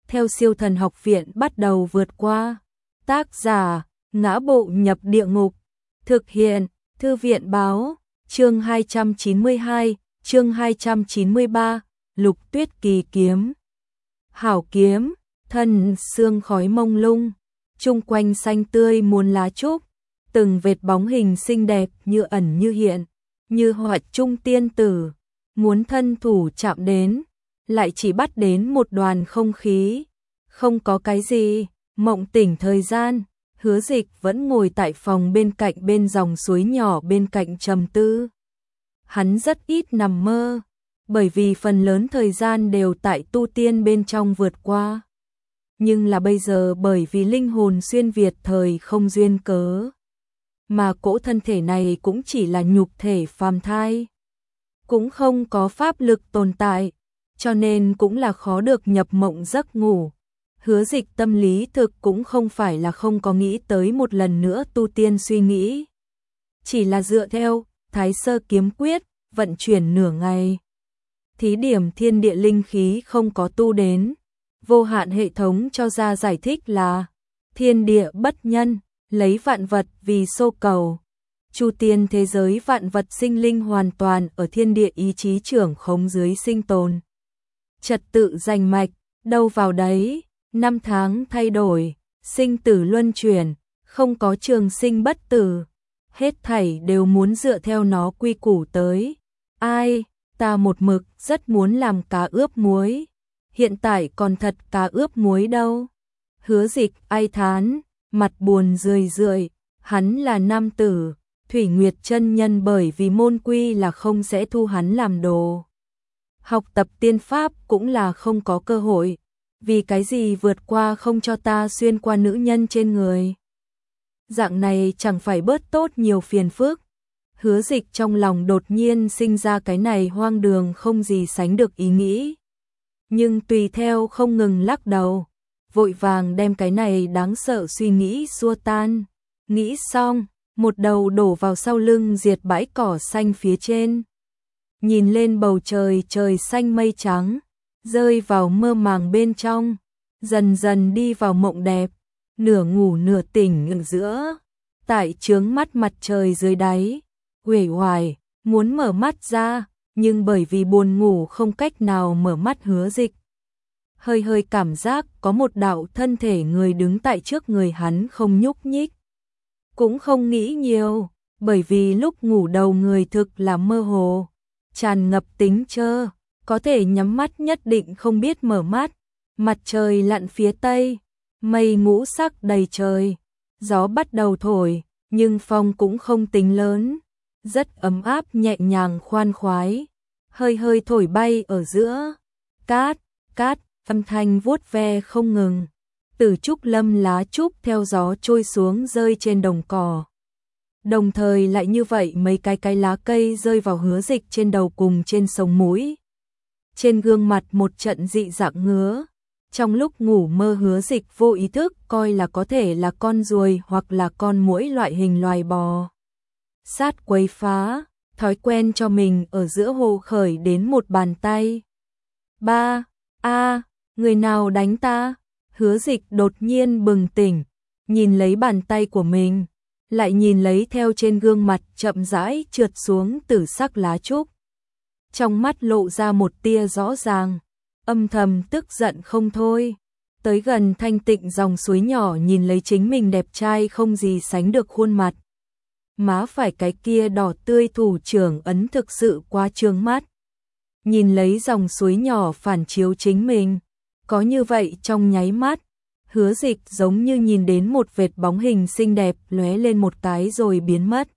theo Siêu Thần Học Viện bắt đầu vượt qua. Tác giả: Ngã Bộ Nhập Địa Ngục. Thực hiện: Thư viện báo. Chương 292, chương 293, Lục Tuyết Kỳ kiếm. Hảo kiếm, thân sương khói mông lung, chung quanh xanh tươi muôn lá trúc, từng vệt bóng hình xinh đẹp như ẩn như hiện, như họa trung tiên tử, muốn thân thủ chạm đến, lại chỉ bắt đến một đoàn không khí, không có cái gì. Mộng tỉnh thời gian, Hứa Dịch vẫn ngồi tại phòng bên cạnh bên dòng suối nhỏ bên cạnh trầm tư. Hắn rất ít nằm mơ, bởi vì phần lớn thời gian đều tại tu tiên bên trong vượt qua. Nhưng là bây giờ bởi vì linh hồn xuyên việt thời không duyên cớ, mà cỗ thân thể này cũng chỉ là nhục thể phàm thai, cũng không có pháp lực tồn tại, cho nên cũng là khó được nhập mộng giấc ngủ. Hứa Dịch tâm lý thực cũng không phải là không có nghĩ tới một lần nữa tu tiên suy nghĩ, chỉ là dựa theo Thái Sơ Kiếm Quyết vận chuyển nửa ngày, thí điểm thiên địa linh khí không có tu đến. Vô hạn hệ thống cho ra giải thích là thiên địa bất nhân, lấy vạn vật vì xô cầu. Chu tiên thế giới vạn vật sinh linh hoàn toàn ở thiên địa ý chí trưởng khống dưới sinh tồn. Trật tự rành mạch, đâu vào đấy, năm tháng thay đổi, sinh tử luân chuyển, không có trường sinh bất tử. Hết thảy đều muốn dựa theo nó quy củ tới. Ai, ta một mực rất muốn làm cá ướp muối. Hiện tại còn thật cá ướp muối đâu. Hứa Dịch ai thán, mặt buồn rười rượi, hắn là nam tử, Thủy Nguyệt chân nhân bởi vì môn quy là không sẽ thu hắn làm đồ. Học tập tiên pháp cũng là không có cơ hội, vì cái gì vượt qua không cho ta xuyên qua nữ nhân trên người. Dạng này chẳng phải bớt tốt nhiều phiền phức. Hứa Dịch trong lòng đột nhiên sinh ra cái này hoang đường không gì sánh được ý nghĩ. Nhưng tùy theo không ngừng lắc đầu, vội vàng đem cái này đáng sợ suy nghĩ xua tan. Nghĩ xong, một đầu đổ vào sau lưng diệt bãi cỏ xanh phía trên. Nhìn lên bầu trời, trời xanh mây trắng, rơi vào mơ màng bên trong, dần dần đi vào mộng đẹp, nửa ngủ nửa tỉnh ở giữa. Tại chướng mắt mặt trời dưới đáy, uể oải, muốn mở mắt ra, nhưng bởi vì buồn ngủ không cách nào mở mắt. Hứa Dịch hơi hơi cảm giác có một đạo thân thể người đứng tại trước người hắn không nhúc nhích. Cũng không nghĩ nhiều, bởi vì lúc ngủ đầu người thực là mơ hồ, tràn ngập tính trơ, có thể nhắm mắt nhất định không biết mở mắt. Mặt trời lặn phía tây, mây ngũ sắc đầy trời, gió bắt đầu thổi, nhưng phong cũng không tính lớn, rất ấm áp nhẹ nhàng khoan khoái, hơi hơi thổi bay ở giữa. Cát, cát, âm thanh vuốt ve không ngừng, từ trúc lâm lá trúc theo gió trôi xuống rơi trên đồng cỏ. Đồng thời lại như vậy mấy cái lá cây rơi vào Hứa Dịch trên đầu cùng trên sống mũi. Trên gương mặt một trận dị dạng ngứa. Trong lúc ngủ mơ Hứa Dịch vô ý thức coi là có thể là con ruồi hoặc là con muỗi loại hình loài bò sát quấy phá, thói quen cho mình ở giữa hồ khởi đến một bàn tay. Ba, người nào đánh ta? Hứa Dịch đột nhiên bừng tỉnh, nhìn lấy bàn tay của mình, lại nhìn lấy theo trên gương mặt chậm rãi trượt xuống tử sắc lá trúc. Trong mắt lộ ra một tia rõ ràng, âm thầm tức giận không thôi. Tới gần thanh tịnh dòng suối nhỏ nhìn lấy chính mình đẹp trai không gì sánh được khuôn mặt. Má phải cái kia đỏ tươi thủ trưởng ấn thực sự quá trướng mắt. Nhìn lấy dòng suối nhỏ phản chiếu chính mình, có như vậy trong nháy mắt, Hứa Dịch giống như nhìn đến một vệt bóng hình xinh đẹp lóe lên một cái rồi biến mất.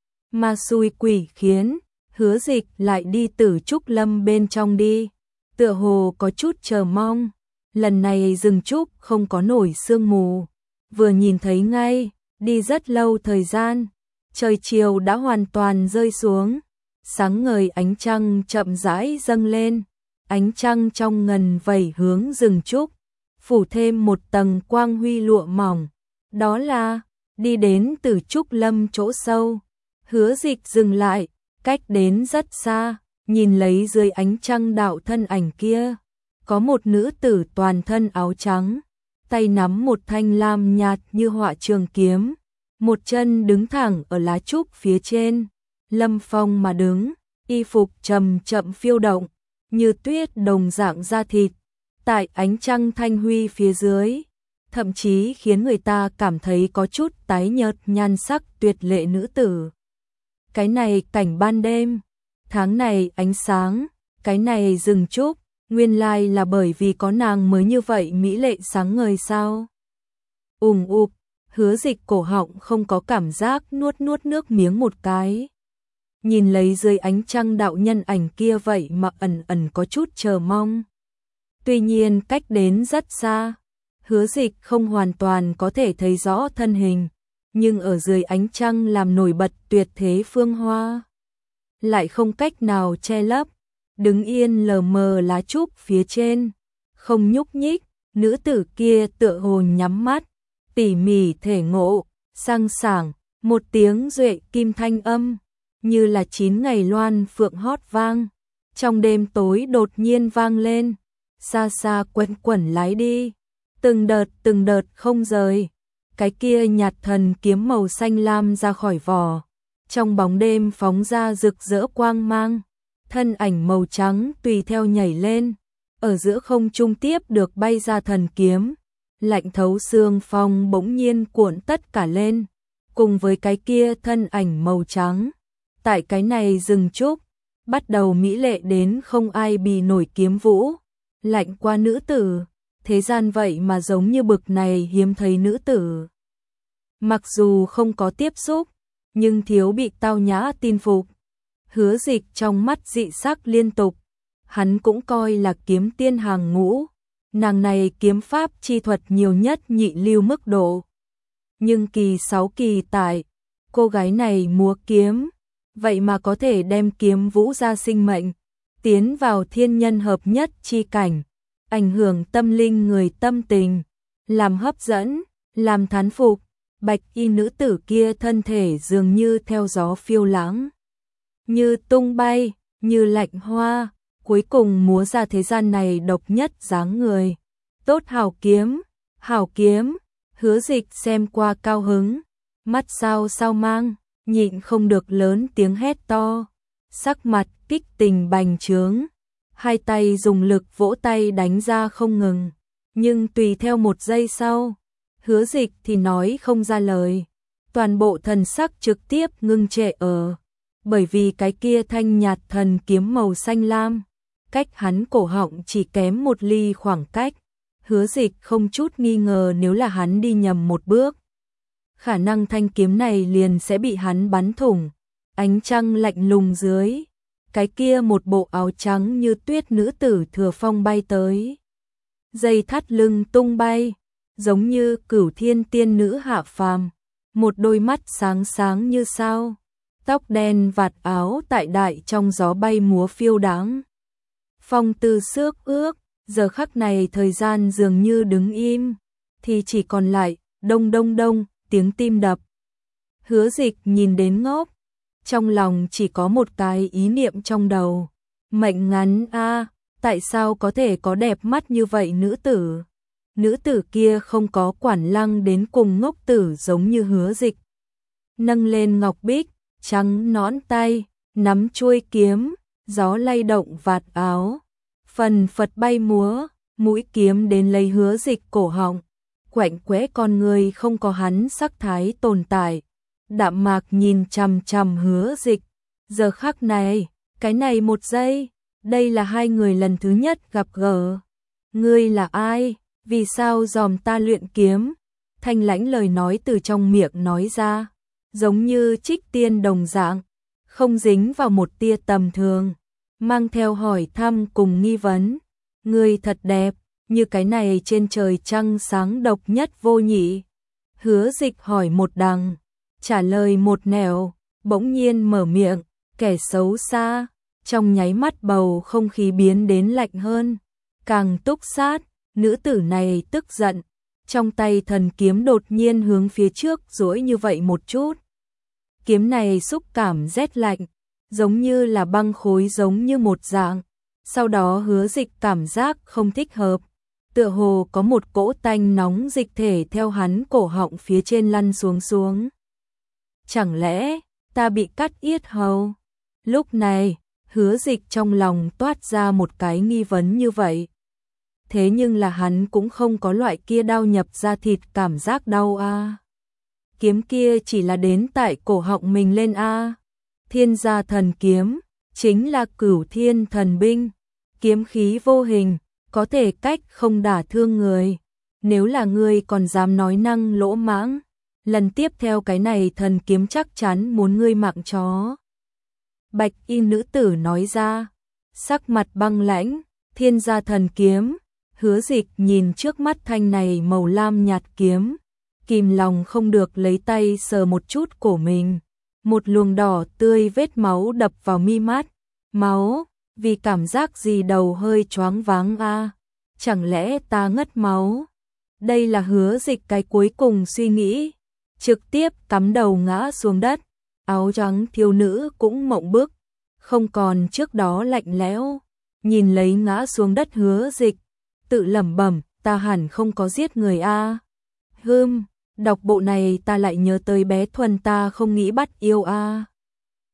Ma xui quỷ khiến, Hứa Dịch lại đi Tử Trúc Lâm bên trong đi, tựa hồ có chút chờ mong. Lần này rừng trúc không có nổi sương mù, vừa nhìn thấy ngay, đi rất lâu thời gian, trời chiều đã hoàn toàn rơi xuống, sáng ngời ánh trăng chậm rãi dâng lên, ánh trăng trong ngần vẩy hướng rừng trúc, phủ thêm một tầng quang huy lụa mỏng. Đó là đi đến Tử Trúc Lâm chỗ sâu. Hứa Dịch dừng lại, cách đến rất xa, nhìn lấy dưới ánh trăng đạo thân ảnh kia, có một nữ tử toàn thân áo trắng, tay nắm một thanh lam nhạt như họa trường kiếm, một chân đứng thẳng ở lá trúc phía trên, lâm phong mà đứng, y phục chậm chậm phiêu động, như tuyết đồng dạng da thịt, tại ánh trăng thanh huy phía dưới, thậm chí khiến người ta cảm thấy có chút tái nhợt nhan sắc tuyệt lệ nữ tử. Cái này cảnh ban đêm, tháng này ánh sáng, cái này rừng trúc, nguyên lai là bởi vì có nàng mới như vậy mỹ lệ sáng ngời sao? Ụp, Hứa Dịch cổ họng không có cảm giác, nuốt nước miếng một cái. Nhìn lấy dưới ánh trăng đạo nhân ảnh kia vậy mà ẩn ẩn có chút chờ mong. Tuy nhiên cách đến rất xa, Hứa Dịch không hoàn toàn có thể thấy rõ thân hình, nhưng ở dưới ánh trăng làm nổi bật tuyệt thế phương hoa, lại không cách nào che lấp, đứng yên lờ mờ lá trúc phía trên, không nhúc nhích, nữ tử kia tựa hồ nhắm mắt, tỉ mỉ thể ngộ, sang sảng, một tiếng duệ kim thanh âm, như là 9 ngày loan phượng hót vang, trong đêm tối đột nhiên vang lên, xa xa quẩn quẩn lái đi, từng đợt không rời, cái kia nhạt thần kiếm màu xanh lam ra khỏi vỏ, trong bóng đêm phóng ra rực rỡ quang mang, thân ảnh màu trắng tùy theo nhảy lên, ở giữa không trung tiếp được bay ra thần kiếm, lạnh thấu xương phong bỗng nhiên cuộn tất cả lên, cùng với cái kia thân ảnh màu trắng. Tại cái này rừng trúc, bắt đầu mỹ lệ đến không ai bì nổi kiếm vũ, lạnh qua nữ tử, thế gian vậy mà giống như bực này hiếm thấy nữ tử. Mặc dù không có tiếp xúc, nhưng thiếu bị tao nhã tin phục. Hứa Dịch trong mắt dị sắc liên tục, hắn cũng coi là kiếm tiên hàng ngũ, nàng này kiếm pháp chi thuật nhiều nhất nhị lưu mức độ. Nhưng kỳ 6 kỳ tại, cô gái này múa kiếm, vậy mà có thể đem kiếm vũ ra sinh mệnh, tiến vào thiên nhân hợp nhất chi cảnh, ảnh hưởng tâm linh người tâm tình, làm hấp dẫn, làm thán phục, bạch y nữ tử kia thân thể dường như theo gió phiêu lãng, như tung bay, như lạnh hoa, cuối cùng múa ra thế gian này độc nhất dáng người. Tốt hảo kiếm, Hứa Dịch xem qua cao hứng, mắt sao mang, nhịn không được lớn tiếng hét to, sắc mặt kích tình bành trướng, hai tay dùng lực vỗ tay đánh ra không ngừng, nhưng tùy theo một giây sau, Hứa Dịch thì nói không ra lời, toàn bộ thần sắc trực tiếp ngưng trệ ở, bởi vì cái kia thanh nhạt thần kiếm màu xanh lam, cách hắn cổ họng chỉ kém một ly khoảng cách, Hứa Dịch không chút nghi ngờ nếu là hắn đi nhầm một bước, khả năng thanh kiếm này liền sẽ bị hắn bắn thủng. Ánh trăng lạnh lùng dưới, cái kia một bộ áo trắng như tuyết nữ tử thừa phong bay tới. Dây thắt lưng tung bay, giống như Cửu Thiên tiên nữ hạ phàm, một đôi mắt sáng sáng như sao, tóc đen vạt áo tại đại trong gió bay múa phiêu đáng. Phong tư xước ước, giờ khắc này thời gian dường như đứng im, thì chỉ còn lại đông tiếng tim đập. Hứa Dịch nhìn đến ngốc, trong lòng chỉ có một cái ý niệm trong đầu, mệnh ngắn a, tại sao có thể có đẹp mắt như vậy nữ tử? Nữ tử kia không có quản lăng đến cùng ngốc tử giống như Hứa Dịch. Nâng lên ngọc bích, trắng nõn tay, nắm chuôi kiếm, gió lay động vạt áo, phần phật bay múa, mũi kiếm đến lấy Hứa Dịch cổ họng, quạnh quẽ con người không có hắn sắc thái tồn tại. Đạm mạc nhìn chằm chằm Hứa Dịch, giờ khắc này, cái này một giây, đây là hai người lần thứ nhất gặp gỡ. Ngươi là ai? Vì sao dòm ta luyện kiếm? Thanh lãnh lời nói từ trong miệng nói ra, giống như trích tiên đồng dạng, không dính vào một tia tầm thường, mang theo hỏi thăm cùng nghi vấn. Ngươi thật đẹp, như cái này trên trời trăng sáng độc nhất vô nhị. Hứa Dịch hỏi một đằng, trả lời một nẻo, bỗng nhiên mở miệng, kẻ xấu xa, trong nháy mắt bầu không khí biến đến lạnh hơn, càng túc sát, nữ tử này tức giận, trong tay thần kiếm đột nhiên hướng phía trước duỗi như vậy một chút. Kiếm này xúc cảm rét lạnh, giống như là băng khối giống như một dạng, Sau đó Hứa Dịch cảm giác không thích hợp, tựa hồ có một cỗ tanh nóng dịch thể theo hắn cổ họng phía trên lăn xuống. Chẳng lẽ ta bị cắt yết hầu? Lúc này, Hứa Dịch trong lòng toát ra một cái nghi vấn như vậy. Thế nhưng là hắn cũng không có loại kia đau nhập da thịt cảm giác đau a. Kiếm kia chỉ là đến tại cổ họng mình lên a. Thiên gia thần kiếm chính là Cửu Thiên thần binh, kiếm khí vô hình, có thể cách không đả thương người. Nếu là ngươi còn dám nói năng lỗ mãng, lần tiếp theo cái này thần kiếm chắc chắn muốn ngươi mạng chó. Bạch y nữ tử nói ra, sắc mặt băng lãnh. Thiên gia thần kiếm. Hứa Dịch nhìn trước mắt thanh này màu lam nhạt kiếm, kìm lòng không được lấy tay sờ một chút cổ mình. Một luồng đỏ tươi vết máu đập vào mi mắt. Máu, vì cảm giác gì đầu hơi choáng váng a. Chẳng lẽ ta ngất máu? Đây là Hứa Dịch cái cuối cùng suy nghĩ, trực tiếp cắm đầu ngã xuống đất. Áo trắng thiếu nữ cũng mộng bức, không còn trước đó lạnh lẽo, nhìn lấy ngã xuống đất Hứa Dịch, tự lẩm bẩm, ta hẳn không có giết người a. Đọc bộ này ta lại nhớ tới bé Thuần ta không nghĩ bắt yêu a.